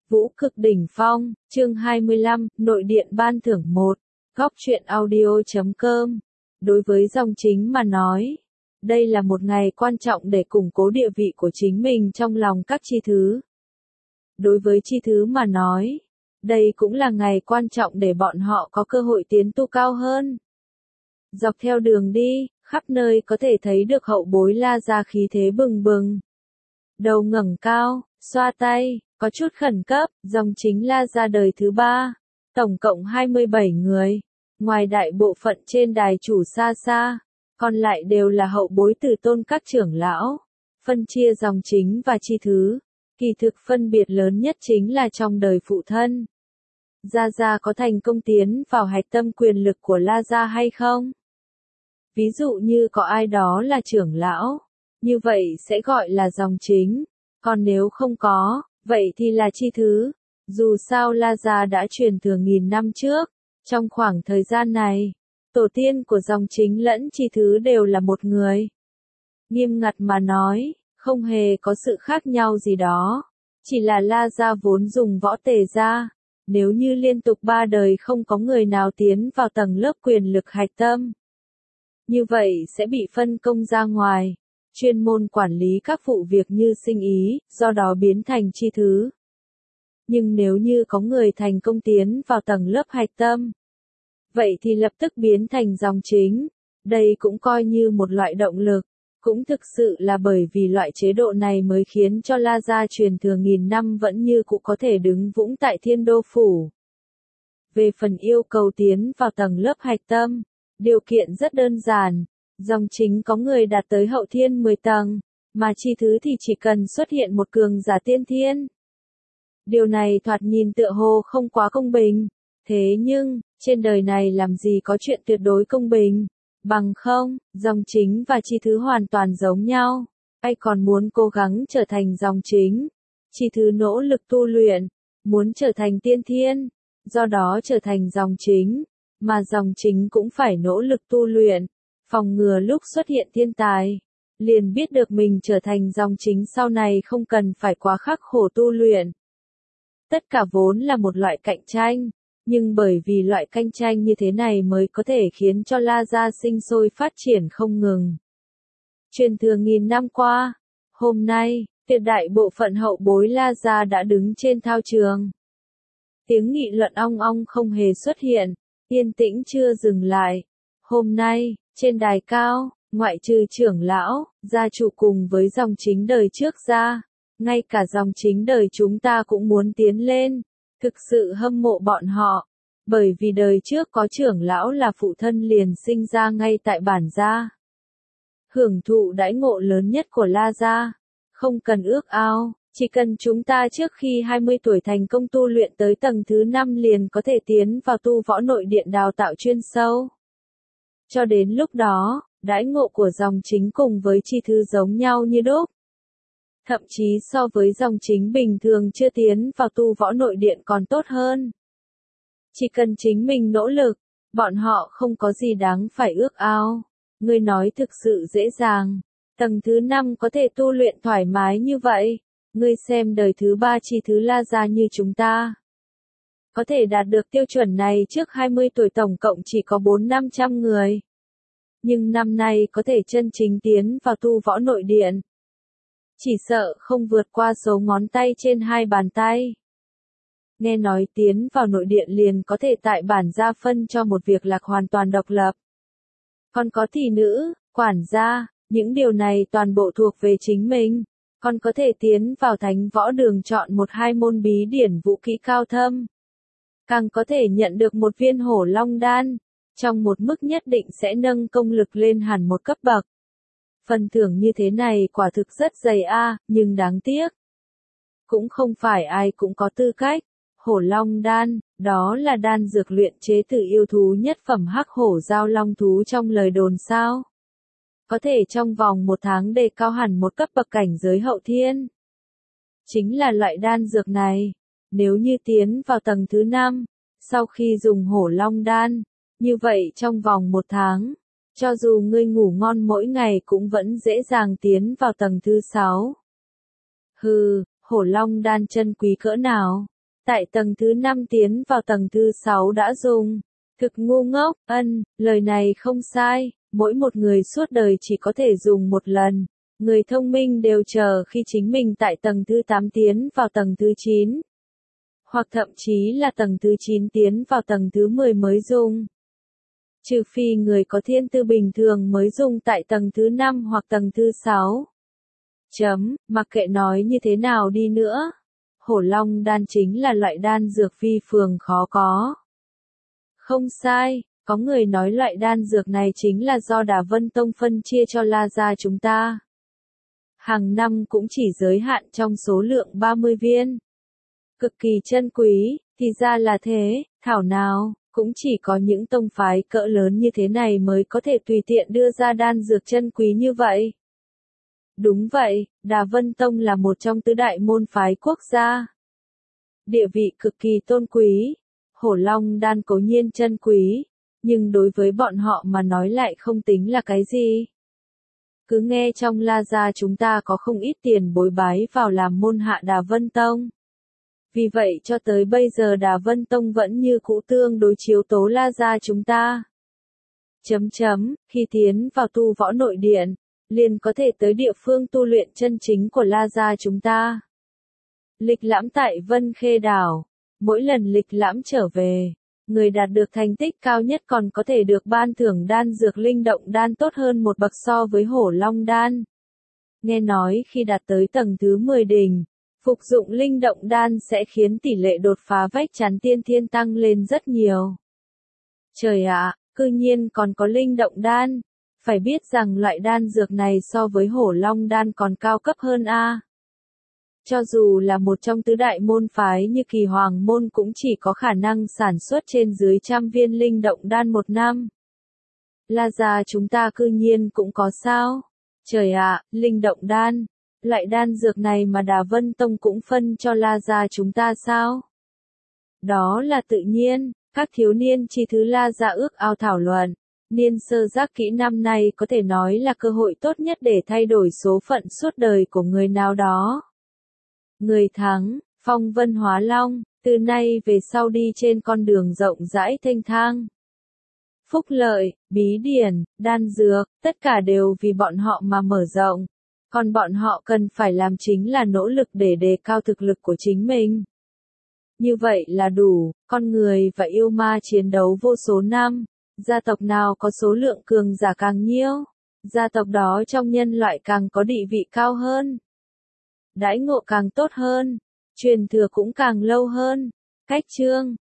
Vũ cực đỉnh phong, chương 25, nội điện ban thưởng 1, góc truyện audio.com. Đối với dòng chính mà nói, đây là một ngày quan trọng để củng cố địa vị của chính mình trong lòng các chi thứ. Đối với chi thứ mà nói, đây cũng là ngày quan trọng để bọn họ có cơ hội tiến tu cao hơn. Dọc theo đường đi, khắp nơi có thể thấy được hậu bối La Gia khí thế bừng bừng. Đầu ngẩng cao, xoa tay, có chút khẩn cấp, dòng chính La Gia đời thứ 3, tổng cộng 27 người. Ngoài đại bộ phận trên đài chủ xa xa, còn lại đều là hậu bối từ tôn các trưởng lão. Phân chia dòng chính và chi thứ, kỳ thực phân biệt lớn nhất chính là trong đời phụ thân. Gia Gia có thành công tiến vào hạch tâm quyền lực của La Gia hay không? Ví dụ như có ai đó là trưởng lão, như vậy sẽ gọi là dòng chính, còn nếu không có, vậy thì là chi thứ. Dù sao La Gia đã truyền thừa nghìn năm trước, trong khoảng thời gian này, tổ tiên của dòng chính lẫn chi thứ đều là một người. Nghiêm ngặt mà nói, không hề có sự khác nhau gì đó, chỉ là La Gia vốn dùng võ tề gia. Nếu như liên tục 3 đời không có người nào tiến vào tầng lớp quyền lực hạch tâm, như vậy sẽ bị phân công ra ngoài, chuyên môn quản lý các vụ việc như sinh ý, do đó biến thành chi thứ. Nhưng nếu như có người thành công tiến vào tầng lớp hạch tâm, vậy thì lập tức biến thành dòng chính. Đây cũng coi như một loại động lực, cũng thực sự là bởi vì loại chế độ này mới khiến cho La Gia truyền thừa nghìn năm vẫn như cũ có thể đứng vững tại Thiên Đô Phủ. Về phần yêu cầu tiến vào tầng lớp hạch tâm, điều kiện rất đơn giản, dòng chính có người đạt tới hậu thiên 10 tầng, mà chi thứ thì chỉ cần xuất hiện một cường giả tiên thiên. Điều này thoạt nhìn tựa hồ không quá công bình, thế nhưng, trên đời này làm gì có chuyện tuyệt đối công bình, bằng không, dòng chính và chi thứ hoàn toàn giống nhau. Ai còn muốn cố gắng trở thành dòng chính, chi thứ nỗ lực tu luyện, muốn trở thành tiên thiên, do đó trở thành dòng chính. Mà dòng chính cũng phải nỗ lực tu luyện, phòng ngừa lúc xuất hiện thiên tài, liền biết được mình trở thành dòng chính sau này không cần phải quá khắc khổ tu luyện. Tất cả vốn là một loại cạnh tranh, nhưng bởi vì loại cạnh tranh như thế này mới có thể khiến cho La Gia sinh sôi phát triển không ngừng. Truyền thừa nghìn năm qua, hôm nay, tuyệt đại bộ phận hậu bối La Gia đã đứng trên thao trường. Tiếng nghị luận ong ong không hề xuất hiện. Yên tĩnh chưa dừng lại. Hôm nay, trên đài cao, ngoại trừ trưởng lão, gia chủ cùng với dòng chính đời trước ra, ngay cả dòng chính đời chúng ta cũng muốn tiến lên, thực sự hâm mộ bọn họ, bởi vì đời trước có trưởng lão là phụ thân liền sinh ra ngay tại bản gia. Hưởng thụ đãi ngộ lớn nhất của La Gia, không cần ước ao. Chỉ cần chúng ta trước khi 20 tuổi thành công tu luyện tới tầng thứ 5 liền có thể tiến vào tu võ nội điện đào tạo chuyên sâu. Cho đến lúc đó, đãi ngộ của dòng chính cùng với chi thứ giống nhau như đúc. Thậm chí so với dòng chính bình thường chưa tiến vào tu võ nội điện còn tốt hơn. Chỉ cần chính mình nỗ lực, bọn họ không có gì đáng phải ước ao. Ngươi nói thực sự dễ dàng. Tầng thứ 5 có thể tu luyện thoải mái như vậy. Ngươi xem đời thứ 3 chi thứ La Gia như chúng ta. Có thể đạt được tiêu chuẩn này trước 20 tuổi tổng cộng chỉ có 400-500 người. Nhưng năm nay có thể chân chính tiến vào tu võ nội điện. Chỉ sợ không vượt qua số ngón tay trên 2 bàn tay. Nghe nói tiến vào nội điện liền có thể tại bản gia phân cho một việc lạc hoàn toàn độc lập. Còn có thị nữ, quản gia, những điều này toàn bộ thuộc về chính mình. Còn có thể tiến vào thánh võ đường chọn 1-2 môn bí điển vũ kỹ cao thâm. Càng có thể nhận được một viên hổ long đan, trong một mức nhất định sẽ nâng công lực lên hẳn một cấp bậc. Phần thưởng như thế này quả thực rất dày nhưng đáng tiếc. Cũng không phải ai cũng có tư cách. Hổ long đan, đó là đan dược luyện chế từ yêu thú nhất phẩm hắc hổ giao long thú trong lời đồn sao. Có thể trong vòng 1 tháng đề cao hẳn một cấp bậc cảnh giới hậu thiên. Chính là loại đan dược này, nếu như tiến vào tầng thứ 5, sau khi dùng hổ long đan, như vậy trong vòng 1 tháng, cho dù ngươi ngủ ngon mỗi ngày cũng vẫn dễ dàng tiến vào tầng thứ 6. Hừ, hổ long đan chân quý cỡ nào, tại tầng thứ 5 tiến vào tầng thứ 6 đã dùng. Thực ngu ngốc, lời này không sai, mỗi một người suốt đời chỉ có thể dùng một lần. Người thông minh đều chờ khi chính mình tại tầng thứ 8 tiến vào tầng thứ 9. Hoặc thậm chí là tầng thứ 9 tiến vào tầng thứ 10 mới dùng. Trừ phi người có thiên tư bình thường mới dùng tại tầng thứ 5 hoặc tầng thứ 6. Mặc kệ nói như thế nào đi nữa, hổ long đan chính là loại đan dược phi phường khó có. Không sai, có người nói loại đan dược này chính là do Đà Vân Tông phân chia cho La gia chúng ta. Hàng năm cũng chỉ giới hạn trong số lượng 30 viên. Cực kỳ chân quý, thì ra là thế, thảo nào, cũng chỉ có những tông phái cỡ lớn như thế này mới có thể tùy tiện đưa ra đan dược chân quý như vậy. Đúng vậy, Đà Vân Tông là một trong tứ đại môn phái quốc gia. Địa vị cực kỳ tôn quý, hổ long đan cố nhiên chân quý, nhưng đối với bọn họ mà nói lại không tính là cái gì. Cứ nghe trong La gia chúng ta có không ít tiền bối bái vào làm môn hạ Đà Vân Tông. Vì vậy cho tới bây giờ Đà Vân Tông vẫn như cũ tương đối chiếu tố La gia chúng ta. Khi tiến vào tu võ nội điện, liền có thể tới địa phương tu luyện chân chính của La gia chúng ta. Lịch lãm tại Vân Khê Đảo, mỗi lần lịch lãm trở về, người đạt được thành tích cao nhất còn có thể được ban thưởng đan dược linh động đan tốt hơn một bậc so với hổ long đan. Nghe nói khi đạt tới tầng thứ 10 đỉnh, phục dụng linh động đan sẽ khiến tỷ lệ đột phá vách chắn tiên thiên tăng lên rất nhiều. Trời ạ, cư nhiên còn có linh động đan, phải biết rằng loại đan dược này so với hổ long đan còn cao cấp hơn a. Cho dù là một trong tứ đại môn phái như Kỳ Hoàng môn cũng chỉ có khả năng sản xuất trên dưới 100 viên linh động đan một năm. La gia chúng ta cư nhiên cũng có sao? Trời ạ, linh động đan, loại đan dược này mà Đà Vân Tông cũng phân cho La gia chúng ta sao? Đó là tự nhiên, các thiếu niên chi thứ La gia ước ao thảo luận. Niên sơ giác kỹ năm nay có thể nói là cơ hội tốt nhất để thay đổi số phận suốt đời của người nào đó. Người thắng, phong vân hóa long, từ nay về sau đi trên con đường rộng rãi thênh thang. Phúc lợi, bí điển, đan dược, tất cả đều vì bọn họ mà mở rộng. Còn bọn họ cần phải làm chính là nỗ lực để đề cao thực lực của chính mình. Như vậy là đủ, con người và yêu ma chiến đấu vô số năm. Gia tộc nào có số lượng cường giả càng nhiều, gia tộc đó trong nhân loại càng có địa vị cao hơn. Đãi ngộ càng tốt hơn, truyền thừa cũng càng lâu hơn. Cách chương